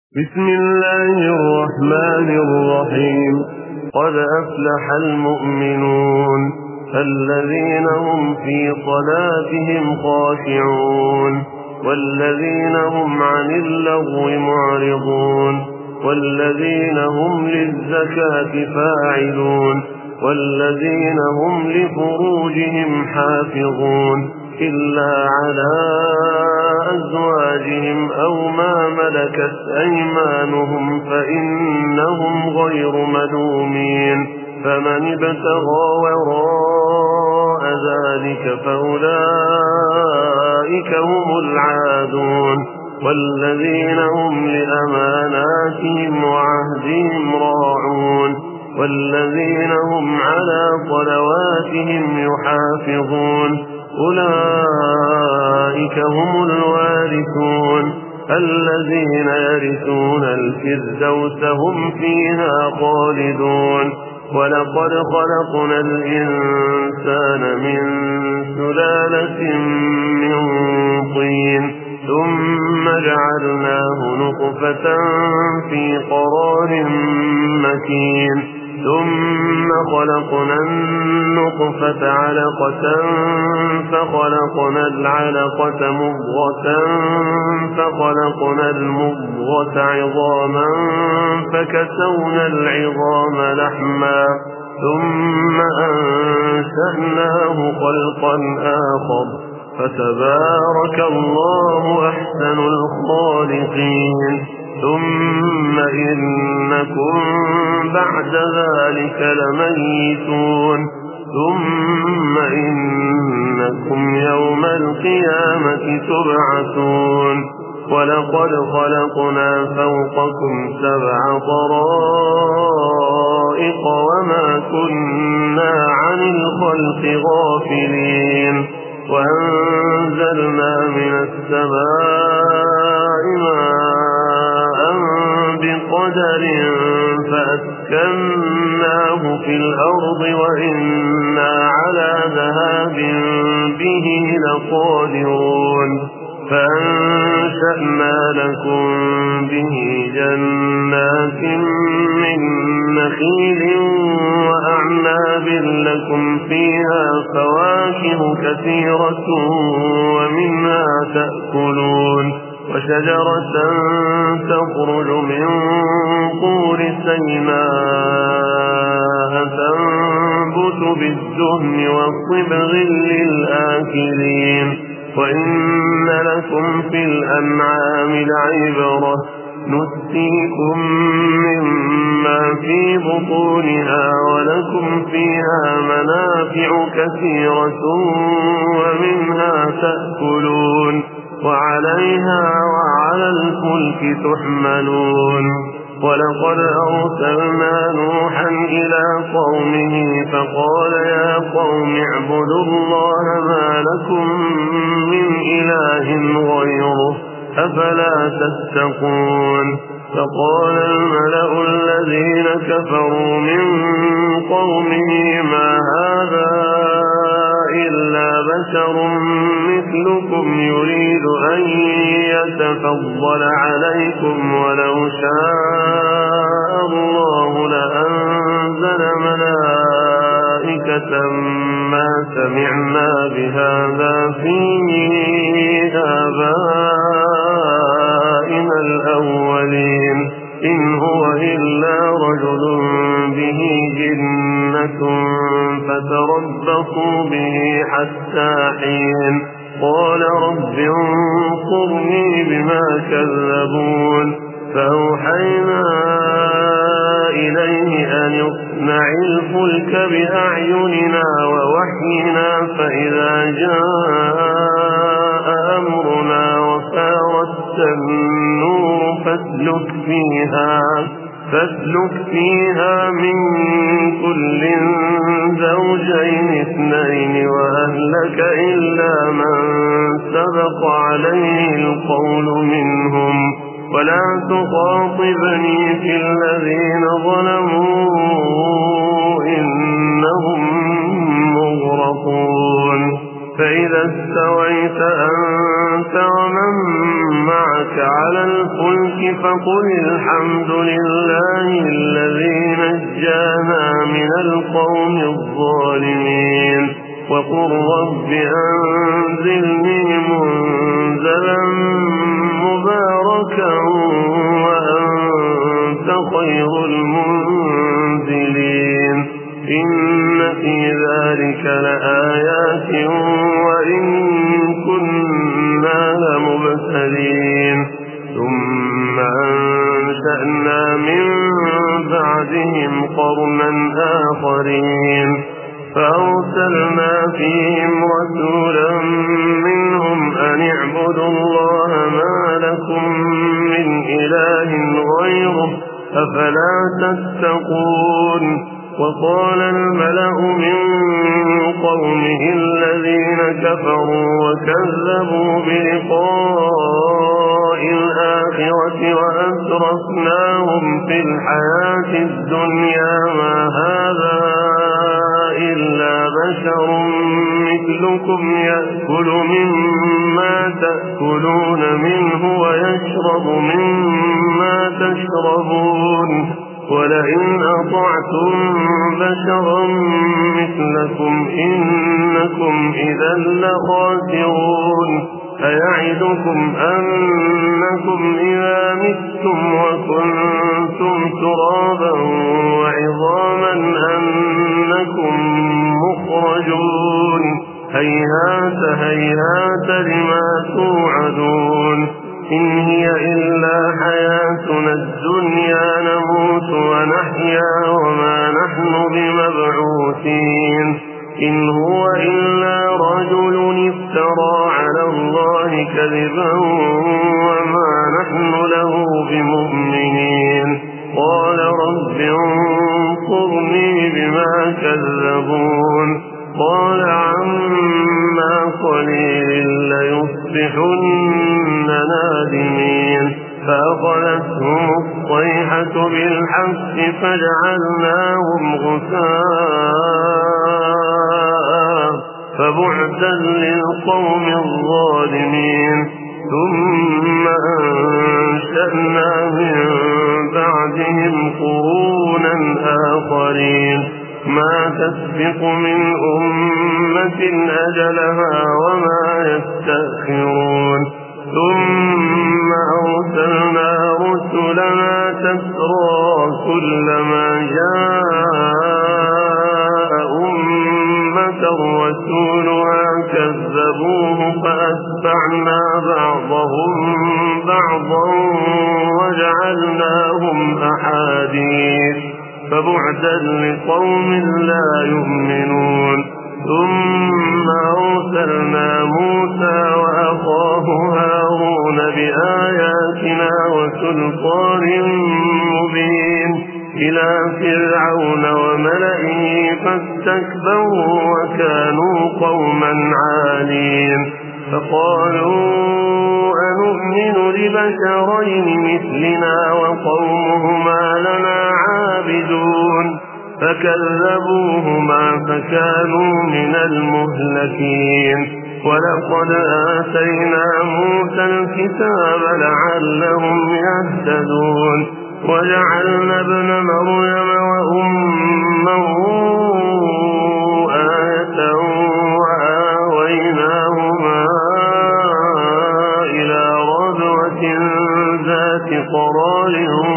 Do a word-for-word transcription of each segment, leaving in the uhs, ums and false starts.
بسم الله الرحمن الرحيم. قد أفلح المؤمنون الذين هم في صلاتهم خاشعون والذين هم عن اللغو معرضون والذين هم للزكاة فاعلون والذين هم لفروجهم حافظون إلا على أزواجهم أو ما ملكت أيمانهم فإنهم غير ملومين فمن ابتغى وراء ذلك فأولئك هم العادون والذين هم لأماناتهم وعهدهم راعون والذين هم على صلواتهم يحافظون أولئك هم الوارثون الذين يرثون الفردوس هم فيها خالدون. ولقد خلقنا الإنسان من سلالة من طين ثم جعلناه نطفة في قرار مكين ثم خلقنا النطفة علقة فخلقنا العلقة مضغة فخلقنا المضغة عظاما فكسونا العظام لحما ثم أنشأناه خلقا آخر فتبارك الله أحسن الخالقين. ثم إنكم بعد ذلك لميتون ثم إنكم يوم القيامة تبعثون. ولقد خلقنا فوقكم سبع طرائق وما كنا عن الخلق غافلين وأنزلنا من السماء ماء بقدر فأسكناه في الأرض وإنا على ذهاب به لقادرون فأنشأنا لكم به جنات من نخيل وأعناب لكم فيها فواكه كثيرة ومنها تأكلون وشجرة تخرج من طور سيناء تنبت بالدهن والصبغ للآكلين وإن لكم في الأنعام لعبرة نسقيكم مما في بطونها ولكم فيها منافع كثيرة ومنها تأكلون وعليها وعلى الفلك تحملون. ولقد أرسلنا نوحا إلى قومه فقال يا قوم اعبدوا الله ما لكم من إله غيره أفلا تتقون. فقال الملأ الذين كفروا من قومه ما هذا إلا بشر مثلكم يريد أن يتفضل عليكم ولو شاء الله لأنزل ملائكة ما سمعنا بهذا في آبائنا الأولين إن هو إلا رجل به جنة فتربصوا به حتى حين. قال رب انصرني بما كذبون فأوحينا إليه أن اصنع الفلك بأعيننا ووحينا فإذا جاء أمرنا وفارت النور فاسلك فيها فاسلك فيها من كل زوجين اثنين وأهلك إلا من سبق عليه القول منهم ولا تخاطبني في الذين ظلموا إنهم مغرقون. فإذا استويت أنت ومن معك معك على الفلك فقل الحمد لله الذي نجانا من القوم الظالمين وقل رب أنزلني منزلا مباركا وأنت خير المنزلين إن في ذلك لآيات وإن كنا لمبتلين ثم أنشأنا من بعدهم قرنا آخرين فأرسلنا فيهم رسولا منهم أن اعبدوا الله ما لكم من إله غيره أفلا تتقون وقال الملأ من قومه الذين كفروا وكذبوا بلقاء الآخرة وأسرفناهم في الحياة الدنيا ما هذا إلا بشر مثلكم يأكل مما تأكلون منه ويشرب مما تشربون ولئن أطعتم بشرا مثلكم إنكم إذا لخاسرون أيعدكم أنكم إذا متم وكنتم ترابا وعظاما أنكم مخرجون هيهات هيهات لما توعدون إن هي إلا حياتنا الدنيا نموت ونحيا وما نحن بمبعوثين إن هو إلا رجل افترى على الله كذبا وما نحن له بمؤمنين قال رب انصرني بما كذبون قال عما قليل ليصبحن نادمين فأخذتهم الصيحة بالحق فجعلناهم غثاء فبعدا للقوم الظالمين ثم أنشأنا من بعدهم قرونا آخرين ما تسبق من أمة أجلها وما يستأخرون ثم أرسلنا رسلنا تترى كلما جاء أمة رسولها كذبوه فأتبعنا بعضهم بعضا وجعلناهم أحاديث فبعدا لقوم لا يؤمنون ثم أرسلنا موسى وأخاه هارون بآياتنا وسلطان مبين إلى فرعون وملئه فاستكبروا وكانوا قوما عالين فقالوا أنؤمن لبشرين مثلنا وقومهما لنا عابدون فكذبوهما فكانوا من المهلكين ولقد آتينا موسى الكتاب لعلهم يهتدون وجعلنا ابن مريم وأمه آية وآويناهما إلى ربوة ذات قرار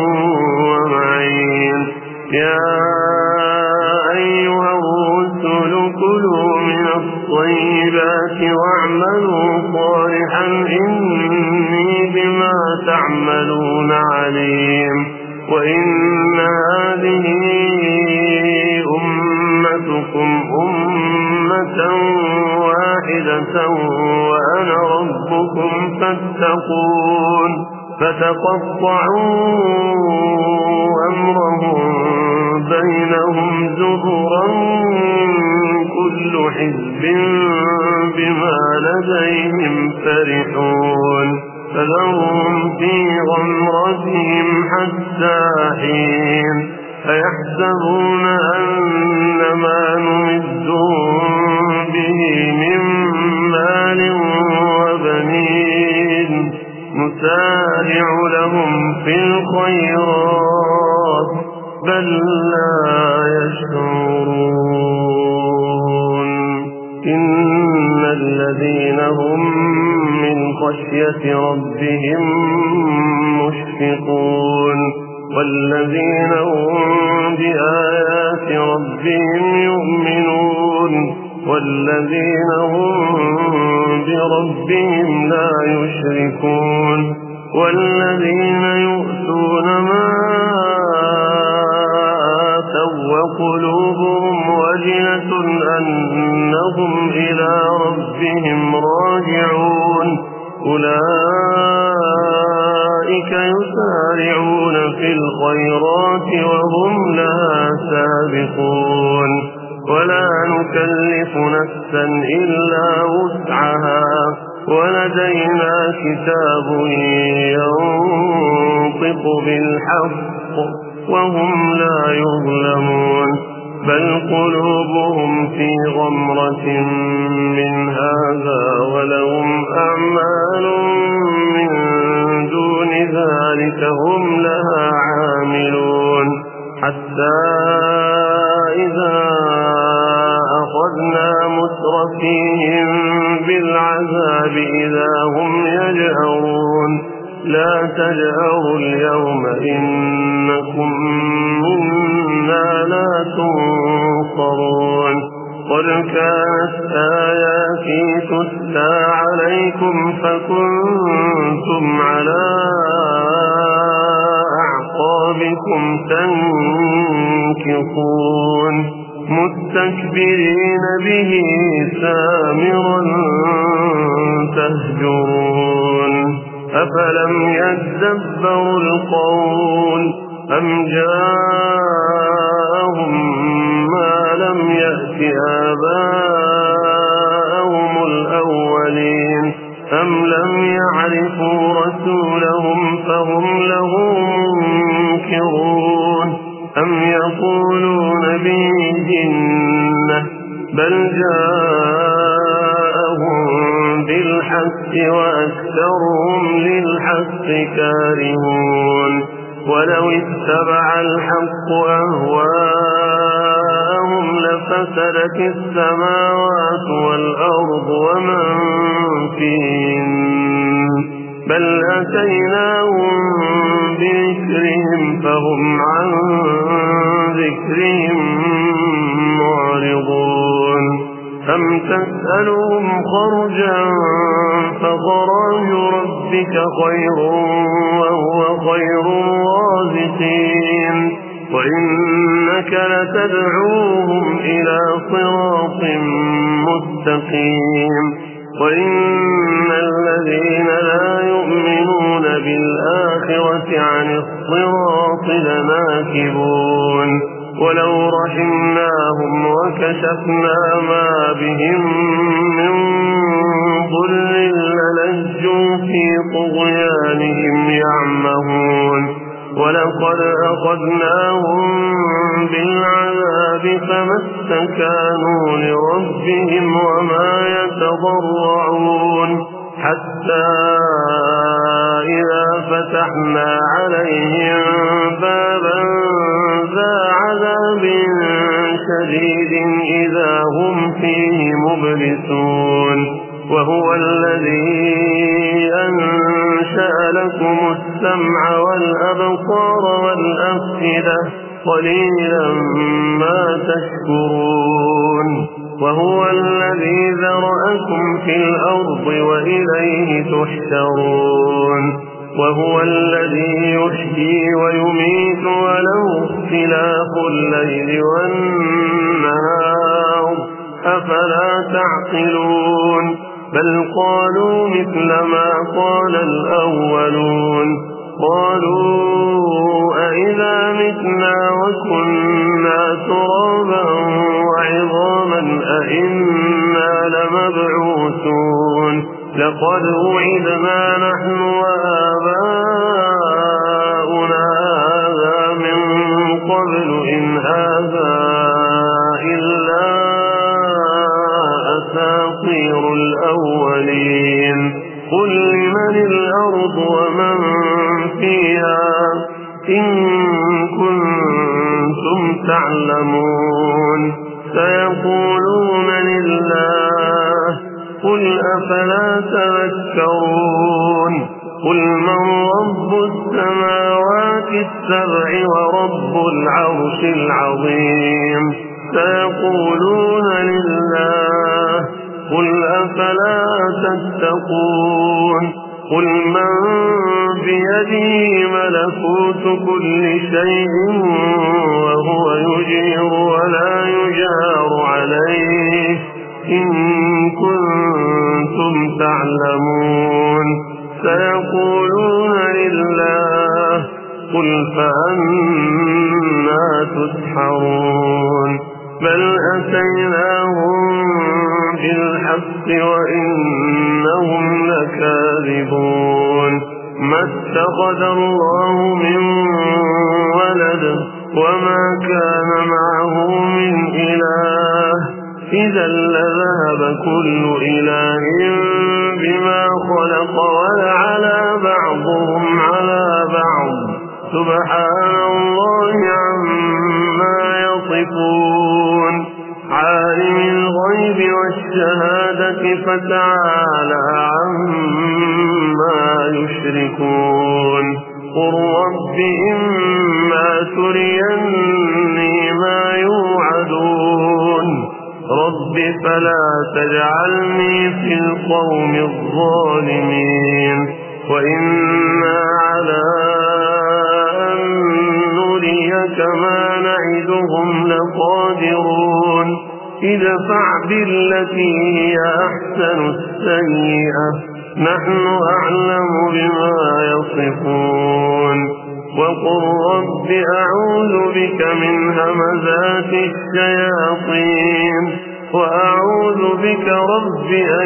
ومعين يا أيها الرسل كلوا من الطيبات واعملوا صالحا إني بما تعملون عليم وإن هذه أمتكم أمة واحدة وأنا ربكم فاتقون فتقطعوا أمرهم بينهم زبرا كل حزب بما لديهم فرحون فذرهم في غمرتهم حتى حين أيحسبون أن ما نمدهم به من مال وبنين نسارع لهم في الخيرات بل لا يشعرون إن الذين هم من خشية ربهم مشفقون والذين هم بآيات ربهم يؤمنون والذين هم بربهم لا يشركون والذين يؤتون ما آتوا وقلوبهم وجلة أنهم إلى ربهم راجعون أولئك يسارعون في الخيرات وهم لها سابقون ولا نكلف نفسا إلا وسعها ولدينا كتاب ينطق بالحق وهم لا يظلمون بل قلوبهم في غمرة من هذا ولهم أعمال من دون ذلك هم لها عاملون حتى إذا أخذنا مترفيهم بالعذاب إذا هم يجأرون لا تجأروا اليوم إنكم منا لا تنصرون قد كانت آياتي تتلى عليكم فكنتم على أعقابكم تنكصون مستكبرين به سامرا تهجرون أفلم يدبروا القول أم جاءهم ما لم يأت آباءهم الأولين أم لم يعرفوا رسولهم فهم له منكرون أم يقولون به جنة بل جاءهم بالحق وأكثرهم للحق كارهون ولو اتبع الحق أهواءهم لفسدت السماوات والأرض ومن فيهن بل أتيناهم بذكرهم فهم عن ذكرهم معرضون أم تسألهم خرجا فخراج ربك خير وهو خير الرازقين وإنك لتدعوهم إلى صراط مستقيم وإن الذين لا يؤمنون بالآخرة عن الصراط لناكبون ولو رحمناهم وكشفنا ما بهم من ضر للجوا في طغيانهم يعمهون ولقد أخذناهم بالعذاب فما استكانوا لربهم وما يتضرعون حتى إذا فتحنا عليهم بابا ذا عذاب شديد إذا هم فيه مبلسون وهو الذي أنشأ لكم السمع والأبصار والأفئدة قليلا ما تشكرون وهو الذي ذرأكم في الأرض وإليه تحشرون وهو الذي يحيي ويميت وله اختلاف الليل والنهار أفلا تعقلون بل قالوا مثل ما قال الأولون قالوا أئذا متنا وكنا ترابا وعظاما أئنا لمبعوثون لقد وعدنا نحن وآباؤنا هذا من قبل إن هذا إلا أساطير الأولين قل لمن الأرض والأرض ومن فيها إن كنتم تعلمون سيقولون لله قل أفلا تذكرون قل من رب السماوات السبع ورب العرش العظيم سيقولون لله قل أفلا تتقون قل من بيده ملكوت كل شيء وهو يجير ولا يجار عليه إن كنتم تعلمون سيقولون لله قل فأنا تسحرون بل أتيناهم بالحق وإنهم لكاذبون ما اتخذ الله من ولد وما كان معه من إله إذا لذهب كل إله بما خلق ولعلى بعضهم على بعض سبحان الله عما يصفون عالم الغيب والشهادة فتعالى عما يشركون قل رب إما تريني ما يوعدون رب فلا تجعلني في القوم الظالمين وإنا على أن نريك ما نعدهم لقادرون ادفع بالتي هي أحسن السيئة نحن أعلم بما يصفون وقل رب أعوذ بك من همزات الشياطين وأعوذ بك رب أن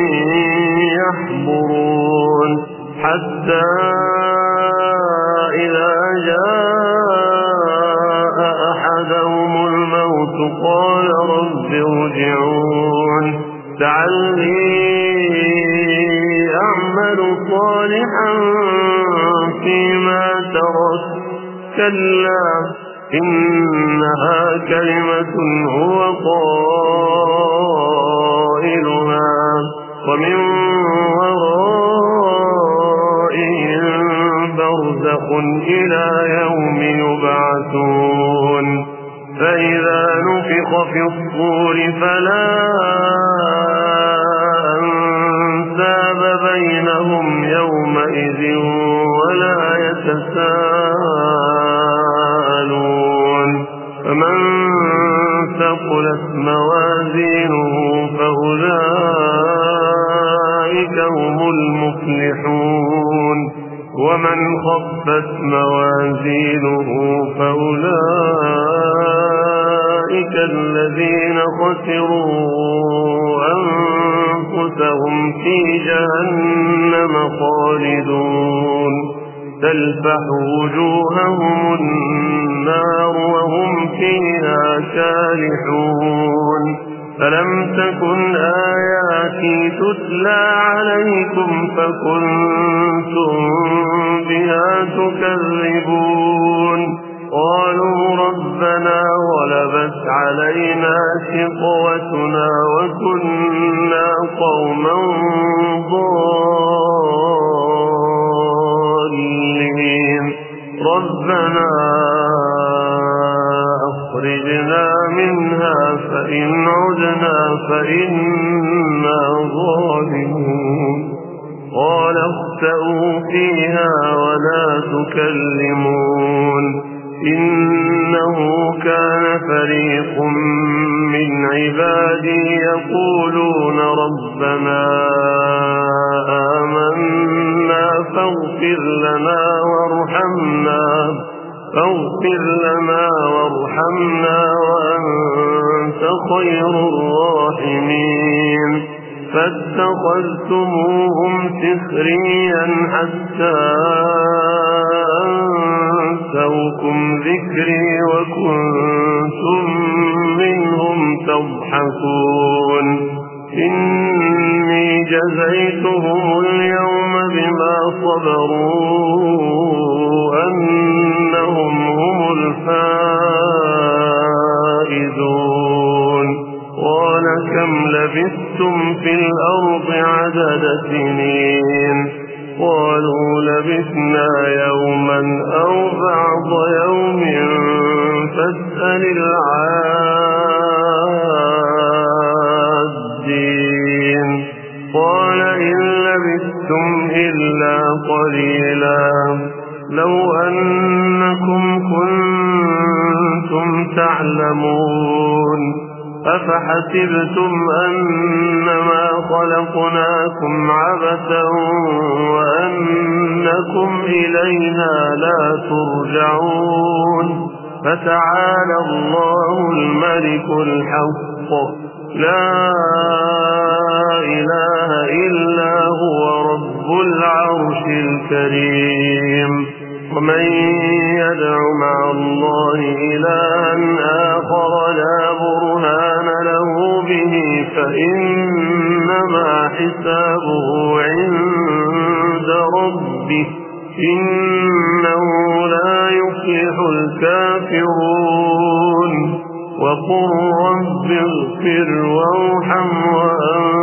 يحضرون حتى إذا جاء أحدهم الموت قال رب ارجعون لعلي أعمل صالحا فيما تركت كلا إنها كلمة هو قائلها ومن ورائهم برزخ إلى يوم يبعثون فإذا نفخ في الصور فلا أنساب بينهم يومئذ ولا يتساءلون فمن ثقلت موازينه فأولئك هم المفلحون ومن خفت موازينه فأولئك الذين خسروا أنفسهم في جهنم خالدون تلفح وجوههم النار وهم فيها كالحون فلم تكن آياتي تتلى عليكم فكنتم بها تكذبون قالوا ربنا غلبت علينا شقوتنا وكنا قوما ضالين ربنا أخرجنا منها فإن عدنا فإنا ظالمون قال اخسئوا فيها ولا تكلمون إنه كان فريق من عبادي يقولون ربنا آمنا فاغفر لنا وارحمنا فاغفر لنا وارحمنا وأنت خير الراحمين فاتخذتموهم سخريا حتى أنسوكم ذكري وكنتم منهم تضحكون إني جزيتهم اليوم بما صبروا أنهم هم الفائزون قال كم لبثتم في الأرض عدد سنين قالوا لبثنا يوما أو بعض يوم فاسأل العادين قال إن لبثتم إلا قليلا لو أنكم كنتم تعلمون أفحسبتم أنما خلقناكم عبثا وأنكم إلينا لا ترجعون فتعالى الله الملك الحق لا إله إلا هو رب العرش الكريم ومن يدع مع الله إلها آخر لا برهان له به فإنما حسابه عند ربه إنه لا يفلح الكافرون وقل رب اغفر وارحم وأنت